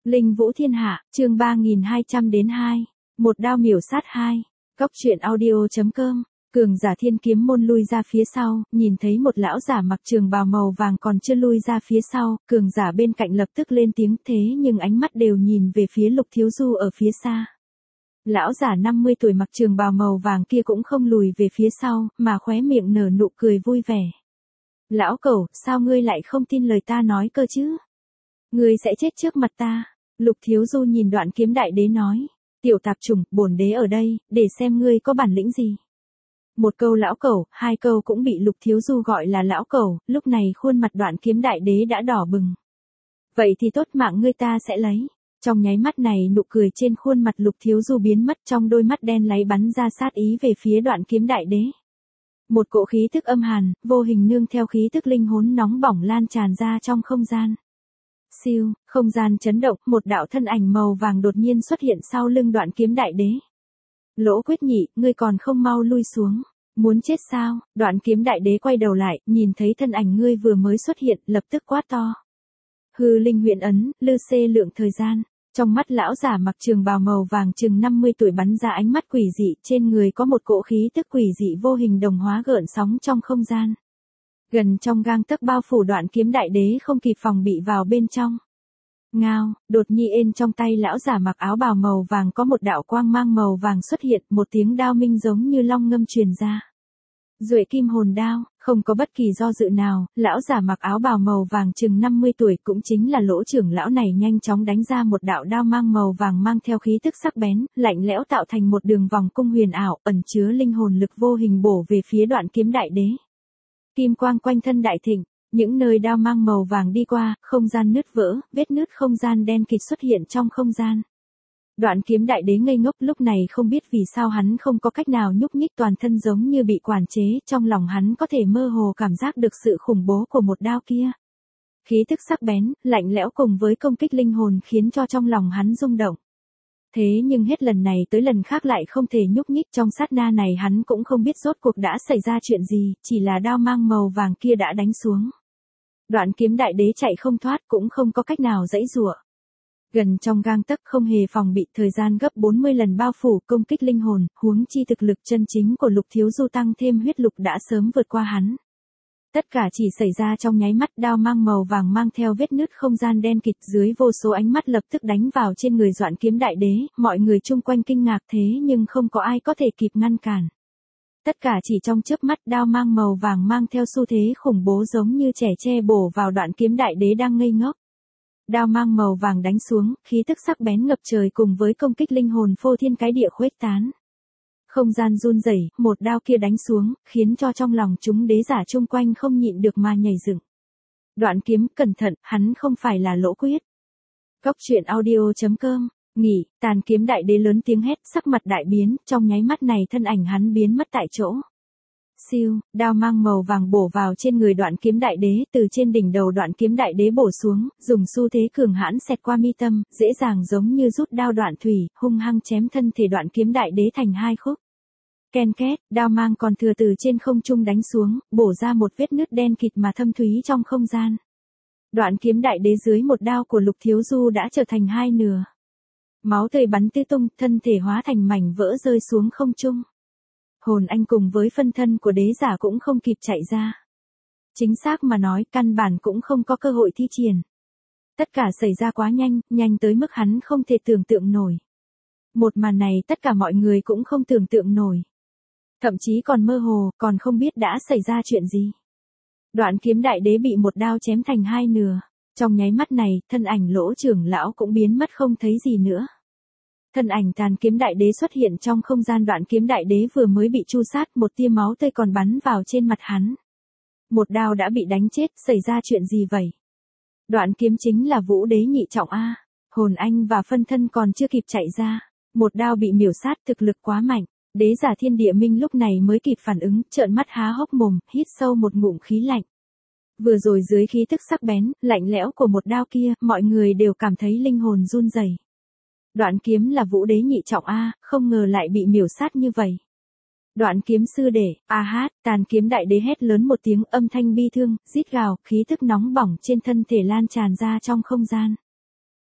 Linh Vũ Thiên Hạ, chương 3200-2. Một đao miểu sát 2. Cóc truyện audio.com. Cường giả thiên kiếm môn lui ra phía sau, nhìn thấy một lão giả mặc trường bào màu vàng còn chưa lui ra phía sau, cường giả bên cạnh lập tức lên tiếng thế nhưng ánh mắt đều nhìn về phía Lục Thiếu Du ở phía xa. Lão giả 50 tuổi mặc trường bào màu vàng kia cũng không lùi về phía sau, mà khóe miệng nở nụ cười vui vẻ. Lão cẩu, sao ngươi lại không tin lời ta nói cơ chứ? Ngươi sẽ chết trước mặt ta. Lục Thiếu Du nhìn Đoạn Kiếm Đại Đế nói. Tiểu tạp chủng, bổn đế ở đây, để xem ngươi có bản lĩnh gì. Một câu lão cẩu, hai câu cũng bị Lục Thiếu Du gọi là lão cẩu, lúc này khuôn mặt Đoạn Kiếm Đại Đế đã đỏ bừng. Vậy thì tốt, mạng ngươi ta sẽ lấy. Trong nháy mắt này nụ cười trên khuôn mặt Lục Thiếu Du biến mất, trong đôi mắt đen láy bắn ra sát ý về phía Đoạn Kiếm Đại Đế. Một cỗ khí tức âm hàn, vô hình nương theo khí tức linh hồn nóng bỏng lan tràn ra trong không gian. Siêu, không gian chấn động, một đạo thân ảnh màu vàng đột nhiên xuất hiện sau lưng Đoạn Kiếm Đại Đế. Lỗ Quyết Nhị, ngươi còn không mau lui xuống, muốn chết sao? Đoạn Kiếm Đại Đế quay đầu lại, nhìn thấy thân ảnh ngươi vừa mới xuất hiện, lập tức quát to. Hư linh huyễn ấn, lư xê lượng thời gian. Trong mắt lão giả mặc trường bào màu vàng chừng 50 tuổi bắn ra ánh mắt quỷ dị, trên người có một cỗ khí tức quỷ dị vô hình đồng hóa gợn sóng trong không gian. Gần trong gang tấc bao phủ Đoạn Kiếm Đại Đế không kịp phòng bị vào bên trong. Ngao, đột nhiên trong tay lão giả mặc áo bào màu vàng có một đạo quang mang màu vàng xuất hiện, một tiếng đao minh giống như long ngâm truyền ra. Duệ kim hồn đao, không có bất kỳ do dự nào, lão giả mặc áo bào màu vàng chừng 50 tuổi cũng chính là Lỗ trưởng lão này nhanh chóng đánh ra một đạo đao mang màu vàng mang theo khí tức sắc bén, lạnh lẽo tạo thành một đường vòng cung huyền ảo, ẩn chứa linh hồn lực vô hình bổ về phía Đoạn Kiếm Đại Đế. Kim quang quanh thân đại thịnh, những nơi đao mang màu vàng đi qua, không gian nứt vỡ, vết nứt không gian đen kịt xuất hiện trong không gian. Đoạn Kiếm Đại Đế ngây ngốc, lúc này không biết vì sao hắn không có cách nào nhúc nhích, toàn thân giống như bị quản chế, trong lòng hắn có thể mơ hồ cảm giác được sự khủng bố của một đao kia. Khí tức sắc bén, lạnh lẽo cùng với công kích linh hồn khiến cho trong lòng hắn rung động. Thế nhưng hết lần này tới lần khác lại không thể nhúc nhích, trong sát na này hắn cũng không biết rốt cuộc đã xảy ra chuyện gì, chỉ là đao mang màu vàng kia đã đánh xuống. Đoạn Kiếm Đại Đế chạy không thoát, cũng không có cách nào giãy giụa. Gần trong gang tấc không hề phòng bị, thời gian gấp 40 lần bao phủ công kích linh hồn, huống chi thực lực chân chính của Lục Thiếu Du tăng thêm huyết lục đã sớm vượt qua hắn. Tất cả chỉ xảy ra trong nháy mắt, đao mang màu vàng mang theo vết nứt không gian đen kịt, dưới vô số ánh mắt lập tức đánh vào trên người Đoạn Kiếm Đại Đế, mọi người chung quanh kinh ngạc thế nhưng không có ai có thể kịp ngăn cản. Tất cả chỉ trong chớp mắt, đao mang màu vàng mang theo xu thế khủng bố giống như trẻ tre bổ vào Đoạn Kiếm Đại Đế đang ngây ngốc. Đao mang màu vàng đánh xuống, khí tức sắc bén ngập trời cùng với công kích linh hồn phô thiên cái địa khuếch tán. Không gian run rẩy, một đao kia đánh xuống, khiến cho trong lòng chúng đế giả chung quanh không nhịn được mà nhảy dựng. Đoạn Kiếm, cẩn thận, hắn không phải là Lỗ Quyết. Cóc truyện audio.com. Nghỉ, Tàn Kiếm Đại Đế lớn tiếng hét, sắc mặt đại biến, trong nháy mắt này thân ảnh hắn biến mất tại chỗ. Siêu, đao mang màu vàng bổ vào trên người Đoạn Kiếm Đại Đế, từ trên đỉnh đầu Đoạn Kiếm Đại Đế bổ xuống, dùng xu thế cường hãn xẹt qua mi tâm, dễ dàng giống như rút đao đoạn thủy, hung hăng chém thân thể Đoạn Kiếm Đại Đế thành hai khúc. Ken két, đao mang còn thừa từ trên không trung đánh xuống, bổ ra một vết nứt đen kịt mà thâm thúy trong không gian. Đoạn Kiếm Đại Đế dưới một đao của Lục Thiếu Du đã trở thành hai nửa. Máu tươi bắn tứ tung, thân thể hóa thành mảnh vỡ rơi xuống không trung. Hồn anh cùng với phân thân của đế giả cũng không kịp chạy ra. Chính xác mà nói, căn bản cũng không có cơ hội thi triển. Tất cả xảy ra quá nhanh, nhanh tới mức hắn không thể tưởng tượng nổi. Một màn này tất cả mọi người cũng không tưởng tượng nổi. Thậm chí còn mơ hồ, còn không biết đã xảy ra chuyện gì. Đoạn Kiếm Đại Đế bị một đao chém thành hai nửa. Trong nháy mắt này, thân ảnh Lỗ trưởng lão cũng biến mất không thấy gì nữa. Thân ảnh Tàn Kiếm Đại Đế xuất hiện trong không gian, Đoạn Kiếm Đại Đế vừa mới bị tru sát, một tia máu tươi còn bắn vào trên mặt hắn. Một đao đã bị đánh chết, xảy ra chuyện gì vậy? Đoạn Kiếm chính là Vũ Đế nhị trọng A, hồn anh và phân thân còn chưa kịp chạy ra. Một đao bị miểu sát, thực lực quá mạnh. Đế giả Thiên Địa Minh lúc này mới kịp phản ứng, trợn mắt há hốc mồm, hít sâu một ngụm khí lạnh. Vừa rồi dưới khí tức sắc bén, lạnh lẽo của một đao kia, mọi người đều cảm thấy linh hồn run rẩy. Đoạn Kiếm là Vũ Đế nhị trọng A, không ngờ lại bị miểu sát như vậy. Đoạn Kiếm sư đệ, a hát, Tàn Kiếm Đại Đế hét lớn một tiếng, âm thanh bi thương, rít gào, khí tức nóng bỏng trên thân thể lan tràn ra trong không gian.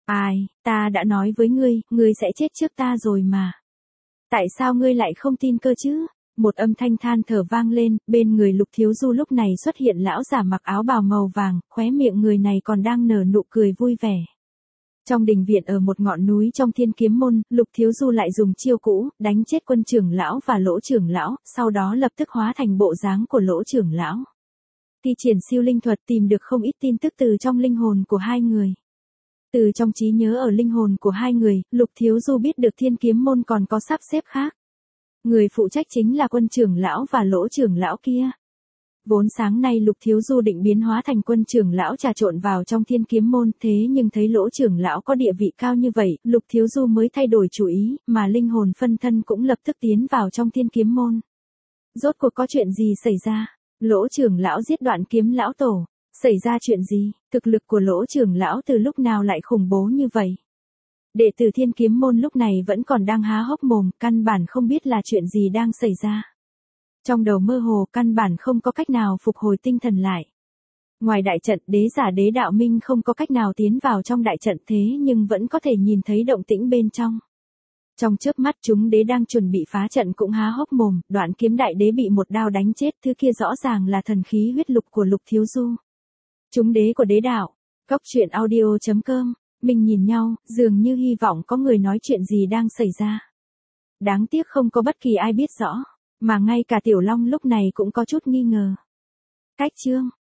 Ai, ta đã nói với ngươi sẽ chết trước ta rồi mà. Tại sao ngươi lại không tin cơ chứ? Một âm thanh than thở vang lên, bên người Lục Thiếu Du lúc này xuất hiện lão giả mặc áo bào màu vàng, khóe miệng người này còn đang nở nụ cười vui vẻ. Trong đình viện ở một ngọn núi trong Thiên Kiếm Môn, Lục Thiếu Du lại dùng chiêu cũ, đánh chết Quân trưởng lão và Lỗ trưởng lão, sau đó lập tức hóa thành bộ dáng của Lỗ trưởng lão. Thi triển siêu linh thuật tìm được không ít tin tức từ trong linh hồn của hai người. Từ trong trí nhớ ở linh hồn của hai người, Lục Thiếu Du biết được Thiên Kiếm Môn còn có sắp xếp khác. Người phụ trách chính là Quân trưởng lão và Lỗ trưởng lão kia. Vốn sáng nay Lục Thiếu Du định biến hóa thành Quân trưởng lão trà trộn vào trong Thiên Kiếm Môn, thế nhưng thấy Lỗ trưởng lão có địa vị cao như vậy, Lục Thiếu Du mới thay đổi chủ ý, mà linh hồn phân thân cũng lập tức tiến vào trong Thiên Kiếm Môn. Rốt cuộc có chuyện gì xảy ra? Lỗ trưởng lão giết Đoạn Kiếm lão tổ, xảy ra chuyện gì? Thực lực của Lỗ trưởng lão từ lúc nào lại khủng bố như vậy? Đệ tử Thiên Kiếm Môn lúc này vẫn còn đang há hốc mồm, căn bản không biết là chuyện gì đang xảy ra. Trong đầu mơ hồ, căn bản không có cách nào phục hồi tinh thần lại. Ngoài đại trận, đế giả Đế Đạo Minh không có cách nào tiến vào trong đại trận, thế nhưng vẫn có thể nhìn thấy động tĩnh bên trong. Trong chớp mắt chúng đế đang chuẩn bị phá trận cũng há hốc mồm, Đoạn Kiếm đại đế bị một đao đánh chết, thứ kia rõ ràng là thần khí huyết lục của Lục Thiếu Du. Chúng đế của đế đạo. Cốc truyện audio.com. Mình nhìn nhau, dường như hy vọng có người nói chuyện gì đang xảy ra. Đáng tiếc không có bất kỳ ai biết rõ, mà ngay cả Tiểu Long lúc này cũng có chút nghi ngờ. Cách chương